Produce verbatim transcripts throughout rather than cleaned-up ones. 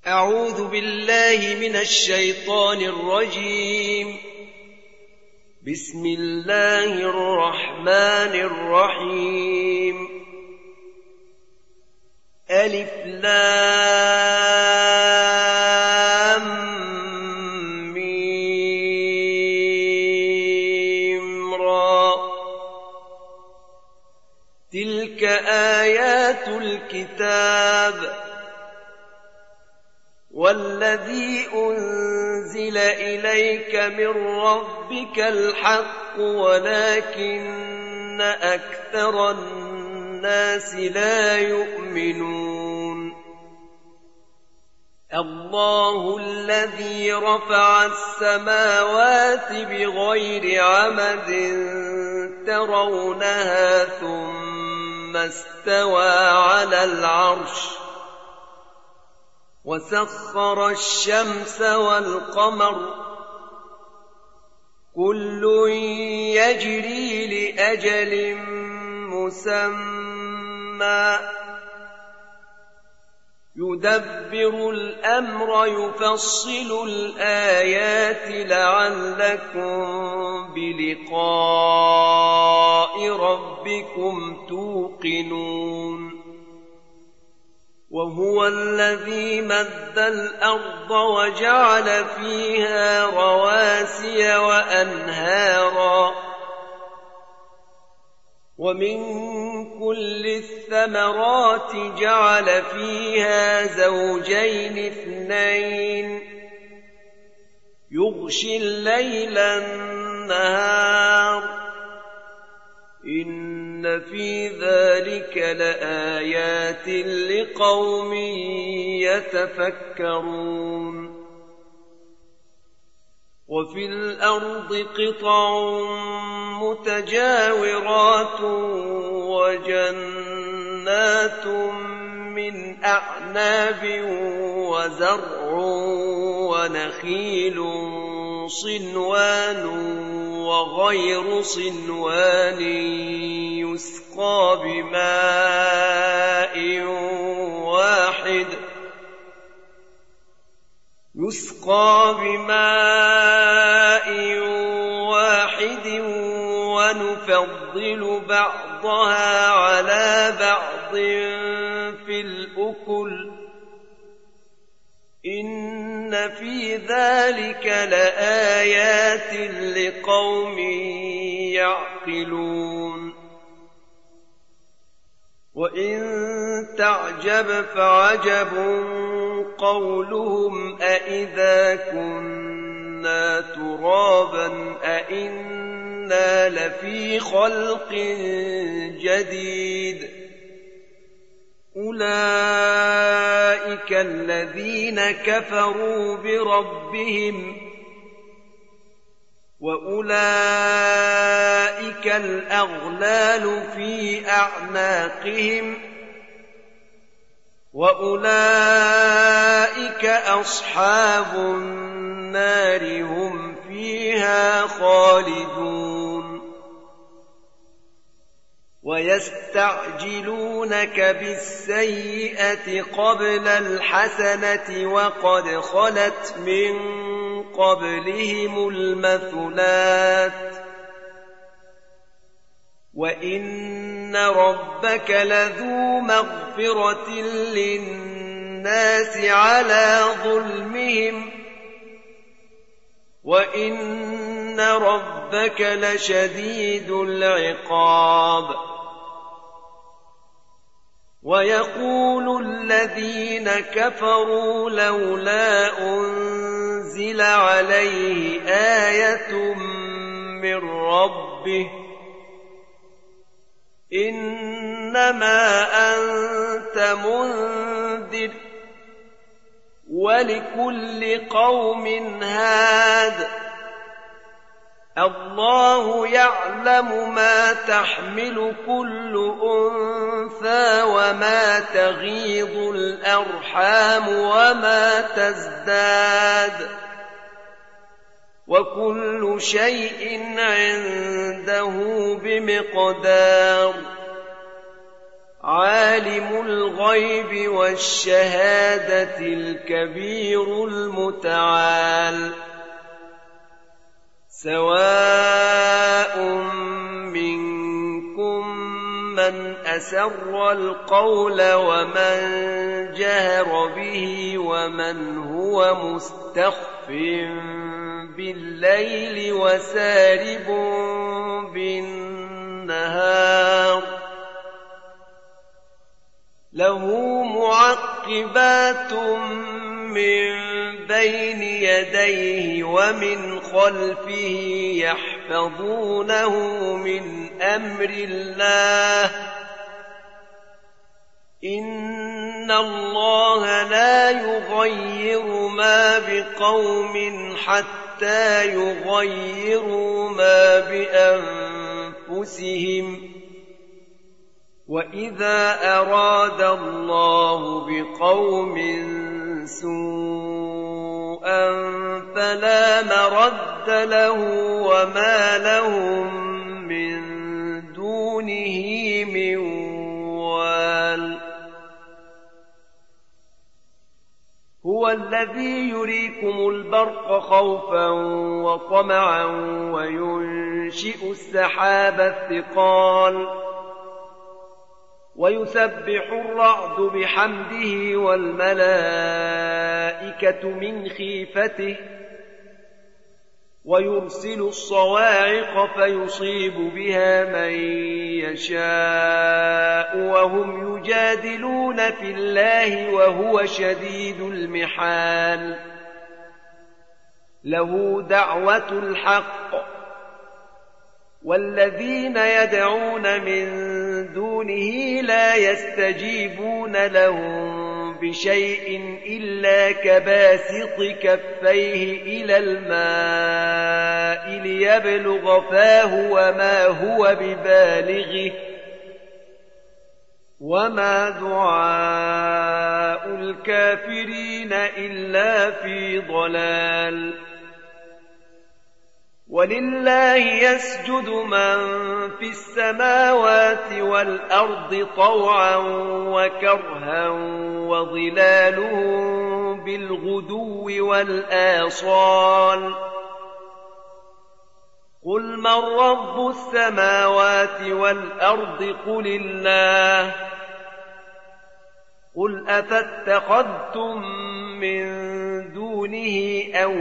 أعوذ بالله من الشيطان الرجيم. بسم الله الرحمن الرحيم. ألف لام ميم را. تلك آيات الكتاب والذي أنزل إليك من ربك الحق ولكن أكثر الناس لا يؤمنون. الله الذي رفع السماوات بغير عمد ترونها ثم استوى على العرش وسخر الشمس والقمر كل يجري لأجل مسمى يدبر الأمر يفصل الآيات لعلكم بلقاء ربكم توقنون. وهو الذي مد الأرض وجعل فيها رواسي وأنهارا ومن كل الثمرات جعل فيها زوجين اثنين يغشي الليل النهار إن في ذلك لآيات لقوم يتفكرون. وفي الأرض قطع متجاورات وجنات من أعناب وزرع ونخيل صنوان وغير صنوان يسقى بماء واحد يسقى بماء واحد ونفضل بعضها على بعض في الأكل إن في ذلك لآيات لقوم يعقلون. وإن تعجب فعجب قولهم أإذا كنا ترابا أإنا لفي خلق جديد أولئك الذين كفروا بربهم وأولئك الأغلال في أعناقهم وأولئك أصحاب النار هم فيها خالدون. ويستعجلونك بالسيئة قبل الحسنة وقد خلت من قبلهم المثلات وإن ربك لذو مغفرة للناس على ظلمهم وإن ربك لشديد العقاب. ويقول الذين كفروا لولا أنزل عليه آية من ربه إنما أنت منذر ولكل قوم هاد الله يعلم ما تحمل كل أنثى وما تغيض الأرحام وما تزداد وكل شيء عنده بمقدار عالم الغيب والشهادة الكبير المتعال سواء منكم من أسر القول ومن جهر به ومن هو مستخف بالليل وسارب بالنهار له معقبات من بين يديه ومن خلفه يحفظونه من أمر الله إن الله لا يغير ما بقوم حتى يغيروا ما بأنفسهم وإذا أراد الله بقوم سوءا فلا مرد له وما لهم من دونه من وال هو الذي يريكم البرق خوفا وطمعا وينشئ السحاب الثقال ويسبح الرعد بحمده والملائكة من خيفته ويرسل الصواعق فيصيب بها من يشاء وهم يجادلون في الله وهو شديد المحال له دعوة الحق والذين يدعون من دونه لا يستجيبون لهم بشيء إلا كباسط كفيه إلى الماء ليبلغ فاه وما هو ببالغه وما دعاء الكافرين إلا في ضلال ولله يسجد من في السماوات والأرض طوعا وكرها وظلالهم بالغدو والآصال قل من رب السماوات والأرض قل الله قل أفاتخذتم من دونه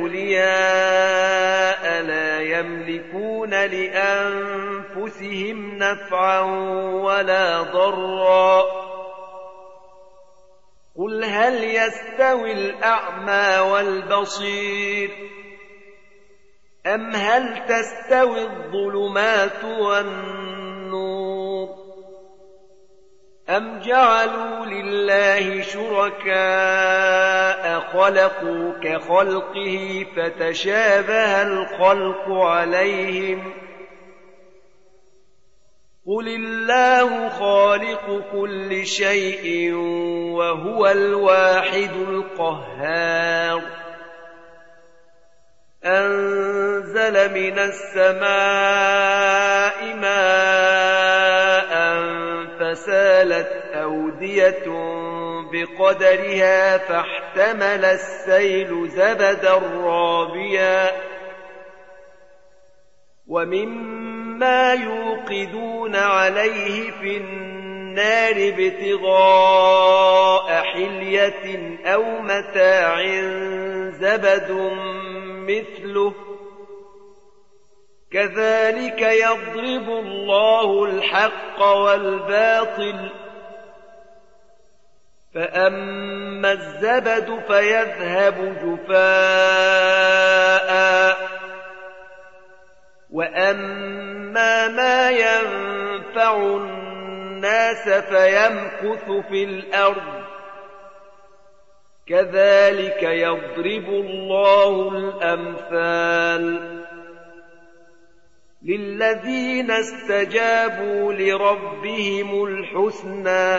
أولياء لا يملكون لأنفسهم نفعا ولا ضرا قل هل يستوي الأعمى والبصير أم هل تستوي الظلمات والنور أم جعلوا لله شركاء خلقوا كخلقه فتشابه الخلق عليهم قل الله خالق كل شيء وهو الواحد القهار أنزل من السماء ماء فسالت أودية بقدرها فاحتمل السيل زبدا رابيا ومما يوقدون عليه في النار ابتغاء حلية أو متاع زبد مثله كذلك يضرب الله الحق والباطل فأما الزبد فيذهب جفاء وأما ما ينفع الناس فيمكث في الأرض كذلك يضرب الله الأمثال للذين استجابوا لربهم الحسنى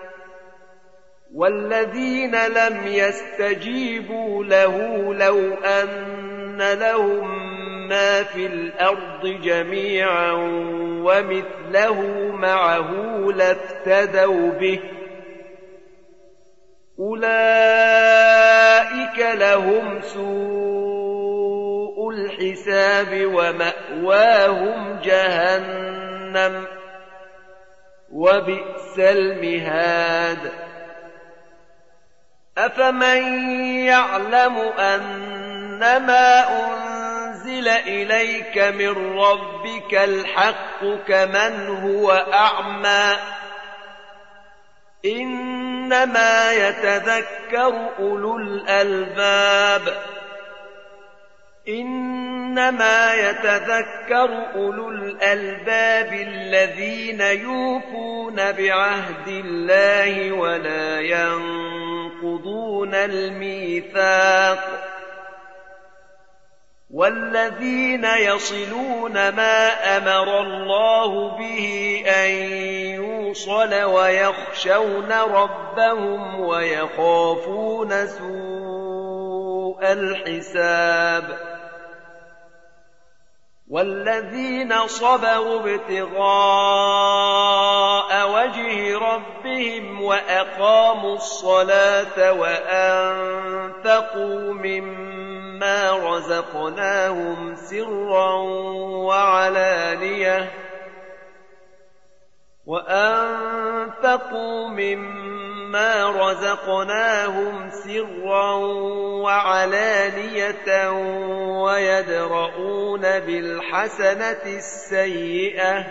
والذين لم يستجيبوا له لو أن لهم ما في الأرض جميعا ومثله معه لافتدوا به أولئك لهم سوء الحساب ومأواهم جهنم وبئس المهاد أفمن يعلم أنما أنزل إليك من ربك الحق كمن هو أعمى إنما يتذكر أولو الألباب إنما يتذكر أولو الألباب الذين يوفون بعهد الله ولا ينقضون الميثاق والذين يصلون ما أمر الله به أن يوصل ويخشون ربهم ويخافون سوء الحساب والذين صبروا ابتغاء وجه ربهم وأقاموا الصلاة وأنفقوا مما رزقناهم سرا وعلانية وأنفقوا مما رزقناهم سرا وعلانية ويدرؤون بالحسنة السيئة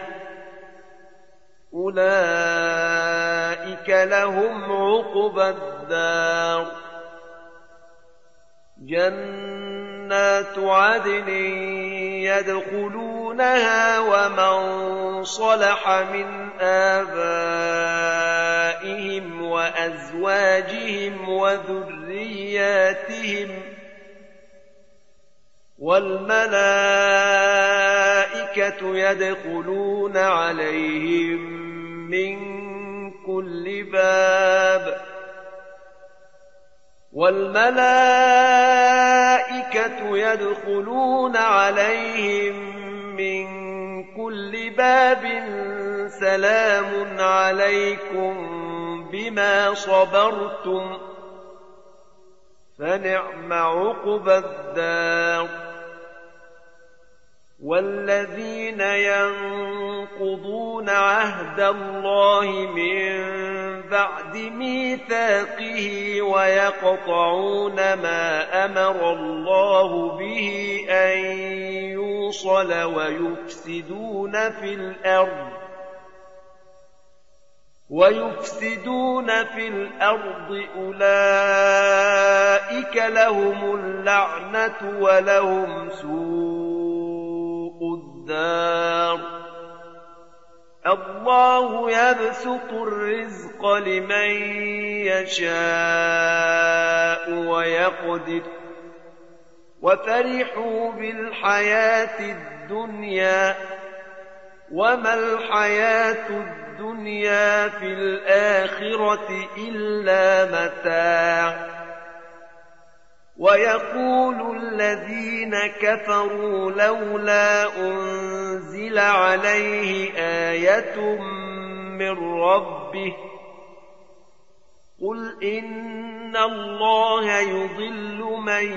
أولئك لهم عقبى الدار جنات عدن يدخلونها ومن صلح من آبائهم وأزواجهم وذرياتهم والملائكة يدخلون عليهم من كل باب والملائكة يدخلون عليهم من كل باب سلام عليكم بما صبرتم فنعم عقبى الدار والذين ينقضون عهد الله من بعد ميثاقه ويقطعون ما أمر الله به أن يوصل ويفسدون في الأرض ويفسدون في الأرض أولئك لهم اللعنة ولهم سوء الدار الله يبسط الرزق لمن يشاء ويقدر وفرحوا بالحياة الدنيا وما الحياة الدنيا في الآخرة إلا متاع ويقول الذين كفروا لولا أنزل عليه آية من ربه قل إن الله يضل من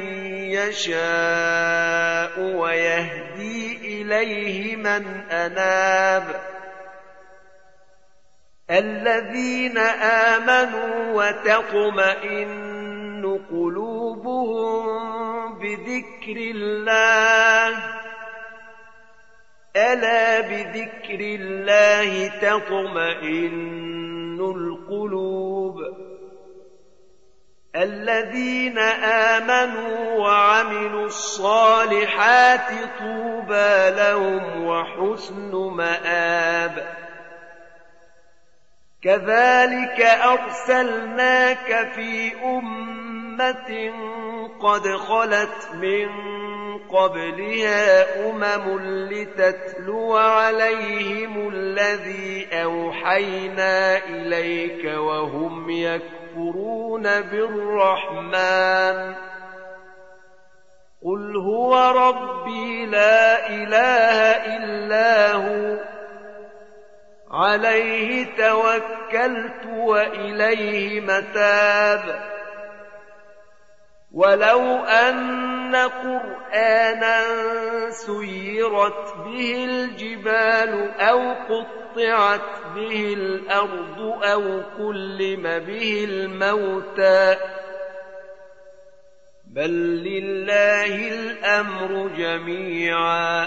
يشاء ويهدي إليه من أناب الذين آمنوا وتطمئن قلوبهم بذكر الله ألا بذكر الله تطمئن القلوب الذين آمنوا وعملوا الصالحات طوبى لهم وحسن مآب كذلك أرسلناك في أمة قد خلت من قبلها أمم لتتلو عليهم الذي أوحينا إليك وهم يكفرون بالرحمن قل هو ربي لا إله إلا هو عليه توكلت وإليه متاب ولو أن قرآنا سيرت به الجبال أو قطعت به الأرض أو كلم به الموتى بل لله الأمر جميعا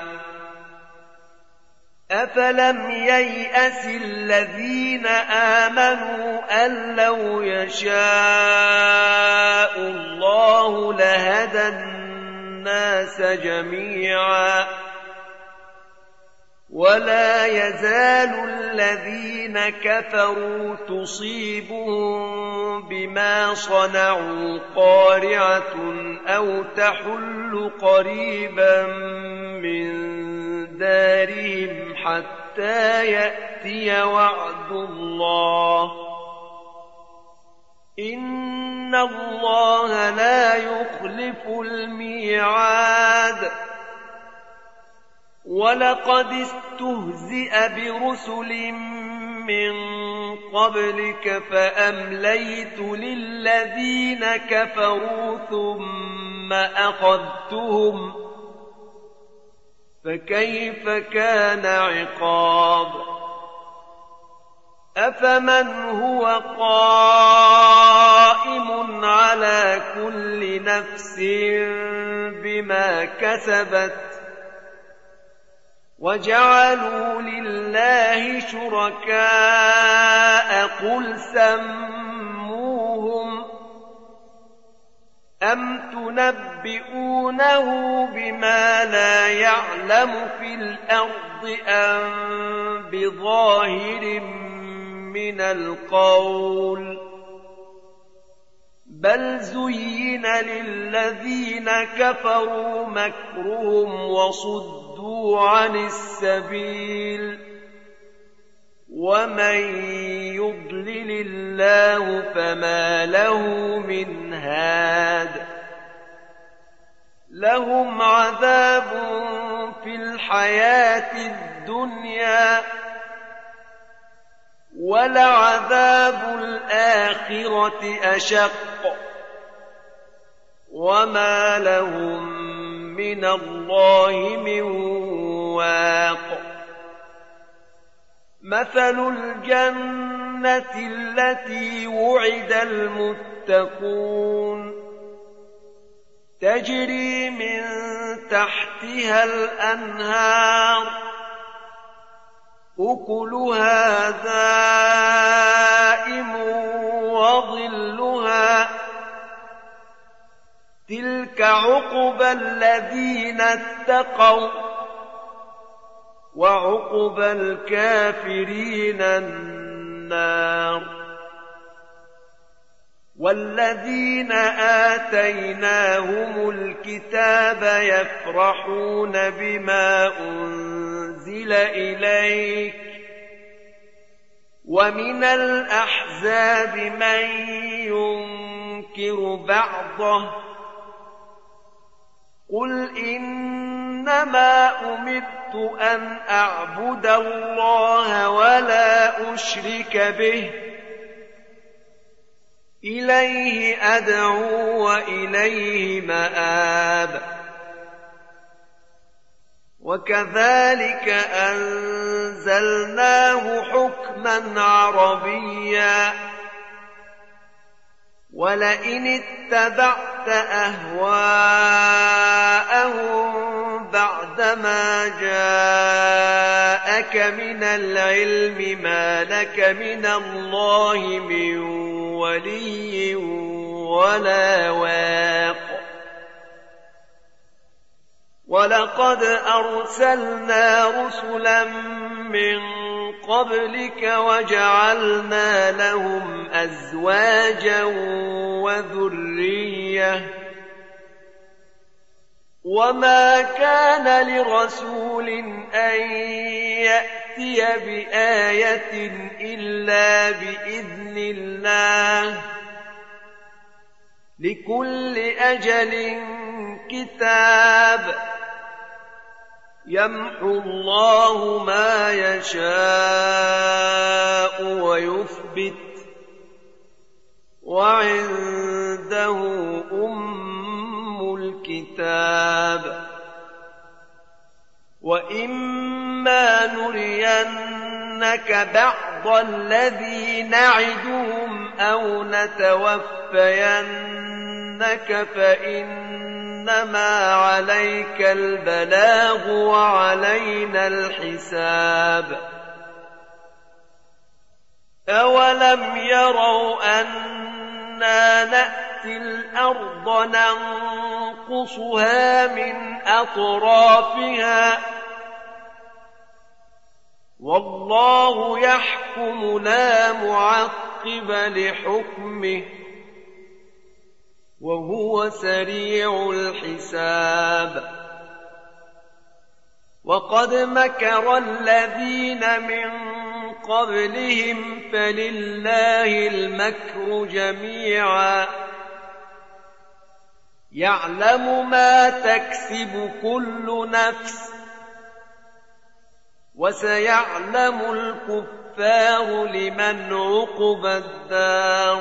أفلم ييأس الذين آمنوا أن لو يشاء الله لهدى الناس جميعا ولا يزال الذين كفروا تصيبهم بما صنعوا قارعة أو تحل قريبا من دارهم حتى يأتي وعد الله إن الله لا يخلف الميعاد ولقد استهزئ برسل من قبلك فأمليت للذين كفروا ثم أخذتهم فكيف كان عقاب أفمن هو قائم على كل نفس بما كسبت وجعلوا لله شركاء قل سموهم أم تنبئونه بما لا يعلم في الأرض أم بظاهر من القول بل زين للذين كفروا مكرهم وصدوا عن السبيل ومن يضلل الله فما له من هاد لهم عذاب في الحياة الدنيا ولعذاب الآخرة أشق وما لهم من الله من واق مثل الجنة التي وعد المتقون تجري من تحتها الأنهار أكلها دائم وظلها تلك عقبى الذين اتقوا وعقبى الكافرين النار والذين آتيناهم الكتاب يفرحون بما أنزل إليك ومن الأحزاب من ينكر بعضه قل إنما أمرت أن أعبد الله ولا أشرك به إليه أدعو وإليه مآب وكذلك أنزلناه حكما عربيا ولئن اتبعت أهواءهم بعدما جاءك من العلم ما لك من الله من ولي ولا واق ولقد أرسلنا رسلا من قبلك وجعلنا لهم أزواجا وذرية وما كان لرسول أن يأتي بآية إلا بإذن الله لكل أجل كتاب يمحو الله ما يشاء ويثبت وعنده أم الكتاب وإما نرينك بعض الذي نعدهم أو نتوفينك فإنما عليك البلاغ وعلينا الحساب أولم يروا أنا نأتي الأرض ننقصها من أطرافها والله يحكم لا معقب لحكمه وهو سريع الحساب وقد مكر الذين من قبلهم فلله المكر جميعا يعلم ما تكسب كل نفس وسيعلم الكفار لمن عقبى الدار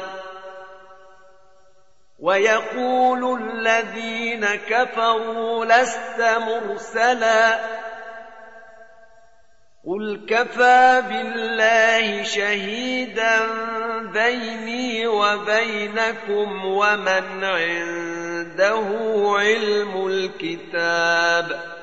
ويقول الذين كفروا لست مرسلا قل كفى بالله شهيدا بيني وبينكم ومن عنده علم الكتاب